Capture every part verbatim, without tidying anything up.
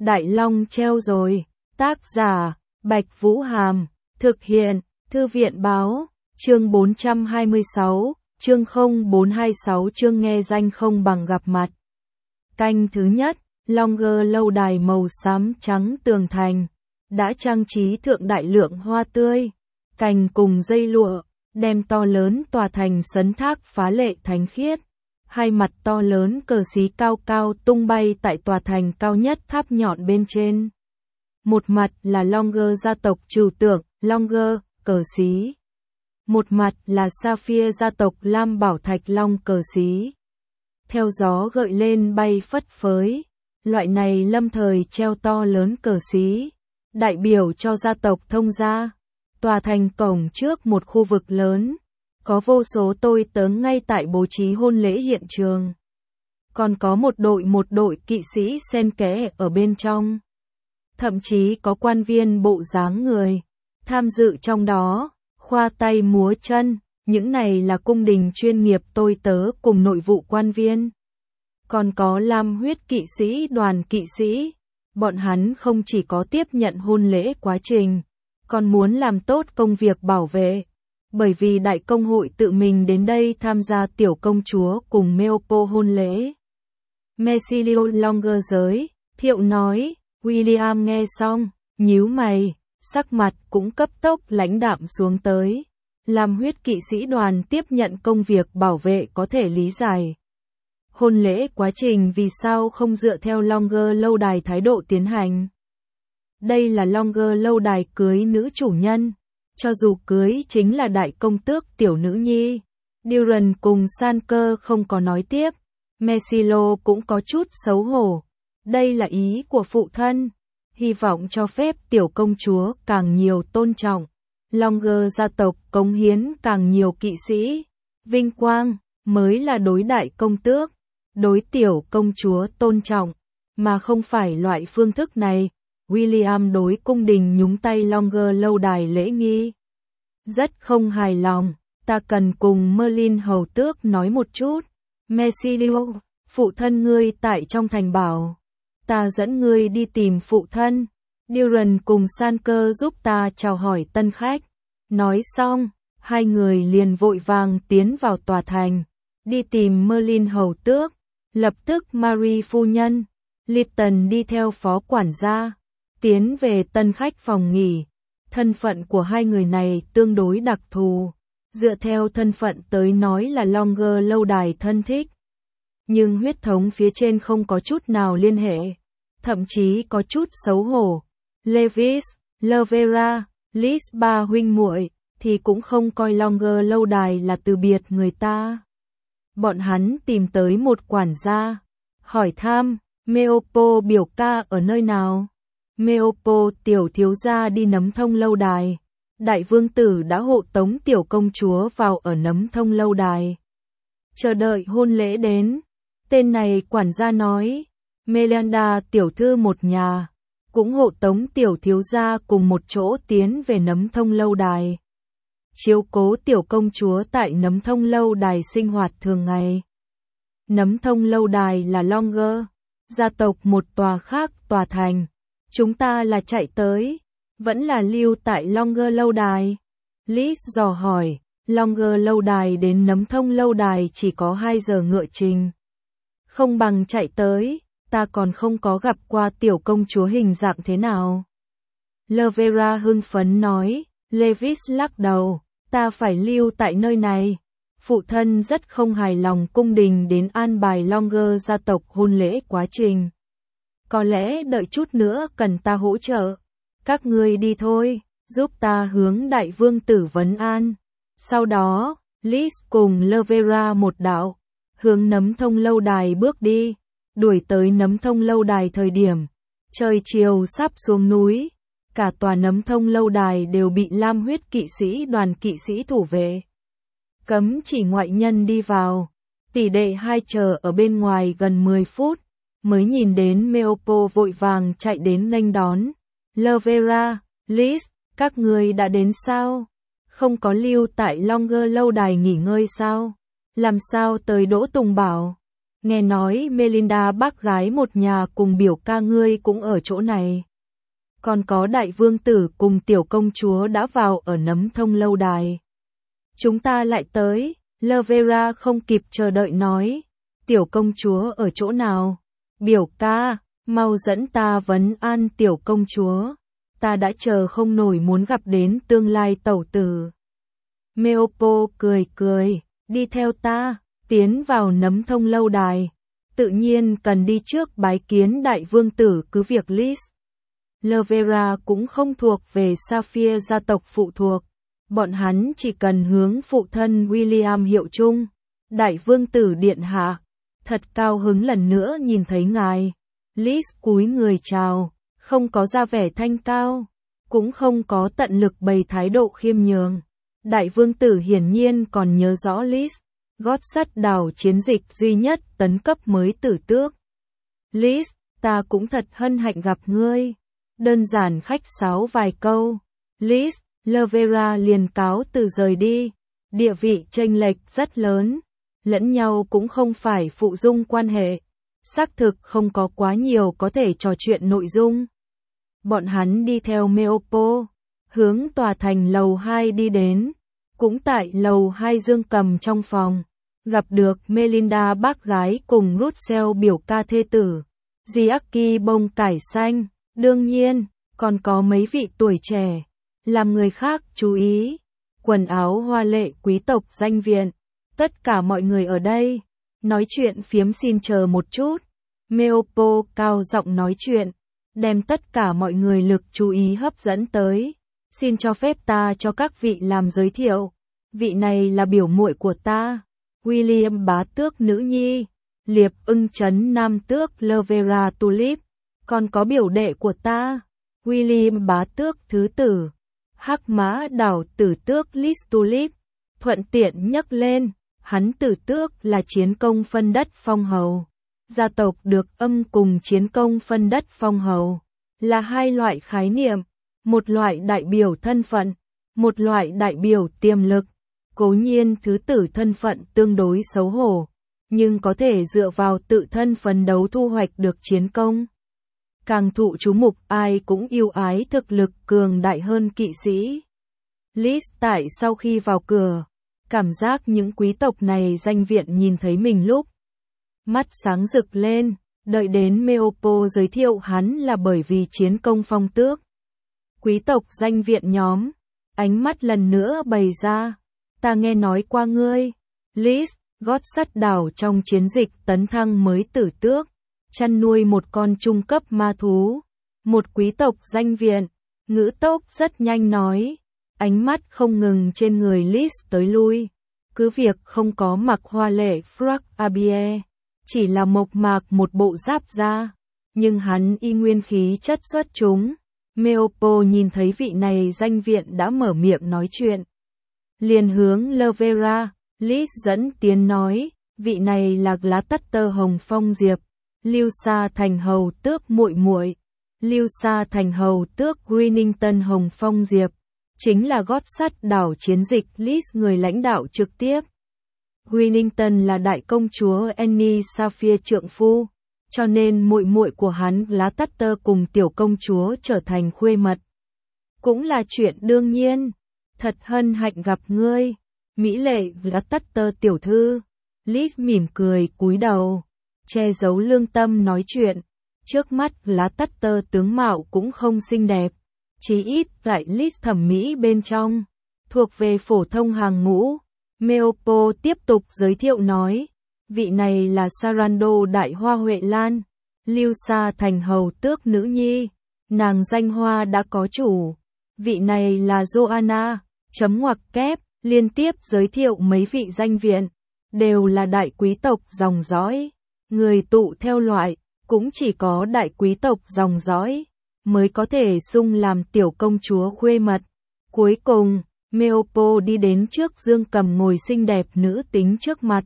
Đại Long treo rồi. Tác giả, Bạch Vũ Hàm. Thực hiện, Thư viện Báo. Chương bốn trăm hai mươi sáu, chương không bốn hai sáu chương nghe danh không bằng gặp mặt. Canh thứ nhất, Longer lâu đài màu xám trắng tường thành. Đã trang trí thượng đại lượng hoa tươi, cành cùng dây lụa, đem to lớn tòa thành sấn thác phá lệ thánh khiết. Hai mặt to lớn cờ xí cao cao tung bay tại tòa thành cao nhất tháp nhọn bên trên. Một mặt là Longer gia tộc trừu tượng, Longer, cờ xí. Một mặt là Sapphire gia tộc Lam Bảo Thạch Long cờ xí. Theo gió gợi lên bay phất phới, loại này lâm thời treo to lớn cờ xí, đại biểu cho gia tộc Thông gia. Tòa thành cổng trước một khu vực lớn, có vô số tôi tớ ngay tại bố trí hôn lễ hiện trường. Còn có một đội một đội kỵ sĩ xen kẽ ở bên trong. Thậm chí có quan viên bộ dáng người tham dự trong đó, khoa tay múa chân, những này là cung đình chuyên nghiệp tôi tớ cùng nội vụ quan viên. Còn có lam huyết kỵ sĩ đoàn kỵ sĩ, bọn hắn không chỉ có tiếp nhận hôn lễ quá trình, còn muốn làm tốt công việc bảo vệ. Bởi vì đại công hội tự mình đến đây tham gia tiểu công chúa cùng Meopo hôn lễ. Messilio Longer giới thiệu nói, William nghe xong, nhíu mày, sắc mặt cũng cấp tốc lãnh đạm xuống tới. Làm huyết kỵ sĩ đoàn tiếp nhận công việc bảo vệ có thể lý giải. Hôn lễ quá trình vì sao không dựa theo Longer lâu đài thái độ tiến hành. Đây là Longer lâu đài cưới nữ chủ nhân. Cho dù cưới chính là đại công tước tiểu nữ nhi. Duran cùng Sanker không có nói tiếp. Messilo cũng có chút xấu hổ. Đây là ý của phụ thân. Hy vọng cho phép tiểu công chúa càng nhiều tôn trọng. Longer gia tộc cống hiến càng nhiều kỵ sĩ. Vinh quang mới là đối đại công tước. Đối tiểu công chúa tôn trọng. Mà không phải loại phương thức này. William đối cung đình nhúng tay Longer lâu đài lễ nghi. Rất không hài lòng, ta cần cùng Merlin hầu tước nói một chút. Messilio, phụ thân ngươi tại trong thành bảo. Ta dẫn ngươi đi tìm phụ thân. Duran cùng Sanker giúp ta chào hỏi tân khách. Nói xong, hai người liền vội vàng tiến vào tòa thành. Đi tìm Merlin hầu tước. Lập tức Marie phu nhân, Lytton đi theo phó quản gia. Tiến về tân khách phòng nghỉ. Thân phận của hai người này tương đối đặc thù. Dựa theo thân phận tới nói là Longer lâu đài thân thích. Nhưng huyết thống phía trên không có chút nào liên hệ. Thậm chí có chút xấu hổ. Levis, Lovera, Liz ba huynh muội thì cũng không coi Longer lâu đài là từ biệt người ta. Bọn hắn tìm tới một quản gia. Hỏi thăm, Meopo biểu ca ở nơi nào? Meopo tiểu thiếu gia đi Nấm Thông lâu đài. Đại vương tử đã hộ tống tiểu công chúa vào ở Nấm Thông lâu đài. Chờ đợi hôn lễ đến. Tên này quản gia nói. Melinda tiểu thư một nhà. Cũng hộ tống tiểu thiếu gia cùng một chỗ tiến về Nấm Thông lâu đài. Chiếu cố tiểu công chúa tại Nấm Thông lâu đài sinh hoạt thường ngày. Nấm Thông lâu đài là Longer gia tộc một tòa khác tòa thành. Chúng ta là chạy tới, vẫn là lưu tại Longer lâu đài. Liz dò hỏi, Longer lâu đài đến Nấm Thông lâu đài chỉ có hai giờ ngựa trình. Không bằng chạy tới, ta còn không có gặp qua tiểu công chúa hình dạng thế nào. Lovera hưng phấn nói, Levis lắc đầu, ta phải lưu tại nơi này. Phụ thân rất không hài lòng cung đình đến an bài Longer gia tộc hôn lễ quá trình. Có lẽ đợi chút nữa cần ta hỗ trợ. Các ngươi đi thôi, giúp ta hướng đại vương tử vấn an. Sau đó, Liz cùng Lovera một đạo, hướng Nấm Thông lâu đài bước đi. Đuổi tới Nấm Thông lâu đài thời điểm, trời chiều sắp xuống núi. Cả tòa Nấm Thông lâu đài đều bị lam huyết kỵ sĩ đoàn kỵ sĩ thủ vệ. Cấm chỉ ngoại nhân đi vào. Tỷ đệ hai chờ ở bên ngoài gần mười phút. Mới nhìn đến Meopo vội vàng chạy đến nghênh đón. Lovera, Liz, các người đã đến sao? Không có lưu tại Longer lâu đài nghỉ ngơi sao? Làm sao tới Đỗ Tùng bảo? Nghe nói Melinda bác gái một nhà cùng biểu ca ngươi cũng ở chỗ này. Còn có đại vương tử cùng tiểu công chúa đã vào ở nấm thông lâu đài. Chúng ta lại tới, Lavera không kịp chờ đợi nói. Tiểu công chúa ở chỗ nào? Biểu ca, mau dẫn ta vấn an tiểu công chúa. Ta đã chờ không nổi muốn gặp đến tương lai tẩu tử. Meopo cười cười, đi theo ta, tiến vào nấm thông lâu đài. Tự nhiên cần đi trước bái kiến đại vương tử cứ việc Liz. Lavera cũng không thuộc về Sapphire gia tộc phụ thuộc. Bọn hắn chỉ cần hướng phụ thân William hiệu chung. Đại vương tử điện hạ, thật cao hứng lần nữa nhìn thấy ngài. Liz cúi người chào, không có ra vẻ thanh cao, cũng không có tận lực bày thái độ khiêm nhường. Đại vương tử hiển nhiên còn nhớ rõ Liz, gót sắt đảo chiến dịch duy nhất tấn cấp mới tử tước. Liz, ta cũng thật hân hạnh gặp ngươi. Đơn giản khách sáo vài câu. Liz, Lavera liền cáo từ rời đi. Địa vị chênh lệch rất lớn. Lẫn nhau cũng không phải phụ dung quan hệ. Xác thực không có quá nhiều có thể trò chuyện nội dung. Bọn hắn đi theo Meopo, hướng tòa thành lầu hai đi đến. Cũng tại lầu hai Dương Cầm trong phòng, gặp được Melinda bác gái cùng Russell biểu ca thê tử. Giaki bông cải xanh, đương nhiên, còn có mấy vị tuổi trẻ, làm người khác chú ý. Quần áo hoa lệ quý tộc danh viện, tất cả mọi người ở đây. Nói chuyện phiếm xin chờ một chút. Meopo cao giọng nói chuyện, đem tất cả mọi người lực chú ý hấp dẫn tới. Xin cho phép ta cho các vị làm giới thiệu. Vị này là biểu muội của ta, William bá tước nữ nhi, Liệp ưng trấn nam tước Lavera Tulip. Còn có biểu đệ của ta, William bá tước thứ tử, Hắc mã đảo tử tước Liz Tulip. Thuận tiện nhắc lên, hắn tử tước là chiến công phân đất phong hầu. Gia tộc được âm cùng chiến công phân đất phong hầu là hai loại khái niệm, một loại đại biểu thân phận, một loại đại biểu tiềm lực. Cố nhiên thứ tử thân phận tương đối xấu hổ, nhưng có thể dựa vào tự thân phấn đấu thu hoạch được chiến công. Càng thụ chú mục ai cũng yêu ái thực lực cường đại hơn kỵ sĩ. Liz tại sau khi vào cửa, cảm giác những quý tộc này danh viện nhìn thấy mình lúc mắt sáng rực lên, đợi đến Meopo giới thiệu hắn là bởi vì chiến công phong tước. Quý tộc danh viện nhóm, ánh mắt lần nữa bày ra, ta nghe nói qua ngươi, Liz, gót sắt đảo trong chiến dịch tấn thăng mới tử tước, chăn nuôi một con trung cấp ma thú. Một quý tộc danh viện, ngữ tốc rất nhanh nói, ánh mắt không ngừng trên người Liz tới lui. Cứ việc không có mặc hoa lệ frock abie, chỉ là mộc mạc một bộ giáp da, nhưng hắn y nguyên khí chất xuất chúng. Meopo nhìn thấy vị này danh viện đã mở miệng nói chuyện, liền hướng Lavera, Liz dẫn tiến nói, vị này là lá tắt tơ Hồng Phong Diệp, Lưu Sa thành hầu tước muội muội, Lưu Sa thành hầu tước Greenington Hồng Phong Diệp, chính là gót sắt đảo chiến dịch Liz người lãnh đạo trực tiếp. Greenington là đại công chúa Annie Sapphire trượng phu, cho nên muội muội của hắn lá tắt tơ cùng tiểu công chúa trở thành khuê mật. Cũng là chuyện đương nhiên. Thật hân hạnh gặp ngươi, mỹ lệ lá tắt tơ tiểu thư. Liz mỉm cười cúi đầu, che giấu lương tâm nói chuyện. Trước mắt lá tắt tơ tướng mạo cũng không xinh đẹp, chí ít tại Liz thẩm mỹ bên trong, thuộc về phổ thông hàng ngũ. Meopo tiếp tục giới thiệu nói, vị này là Sarando đại hoa Huệ Lan, Lưu Sa thành hầu tước nữ nhi, nàng danh hoa đã có chủ. Vị này là Joanna, chấm ngoặc kép, liên tiếp giới thiệu mấy vị danh viện, đều là đại quý tộc dòng dõi. Người tụ theo loại, cũng chỉ có đại quý tộc dòng dõi, mới có thể xung làm tiểu công chúa khuê mật. Cuối cùng, Meopo đi đến trước Dương Cầm ngồi xinh đẹp nữ tính trước mặt.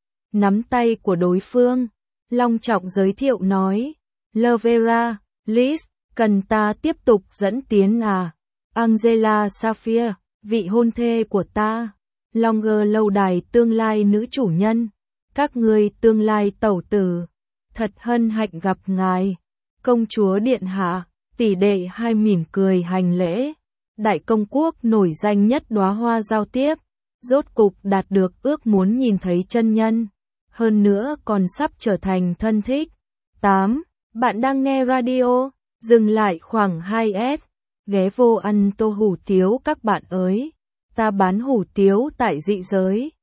Nắm tay của đối phương, long trọng giới thiệu nói, Lavera, Liz, cần ta tiếp tục dẫn tiến à? Angela Sapphire, vị hôn thê của ta, Longer lâu đài tương lai nữ chủ nhân, các ngươi tương lai tẩu tử, thật hân hạnh gặp ngài. Công chúa điện hạ, tỷ đệ hai mỉm cười hành lễ. Đại công quốc nổi danh nhất đóa hoa giao tiếp, rốt cục đạt được ước muốn nhìn thấy chân nhân, hơn nữa còn sắp trở thành thân thích. tám. Bạn đang nghe radio, dừng lại khoảng hai s, ghé vô ăn tô hủ tiếu các bạn ơi. Ta bán hủ tiếu tại dị giới.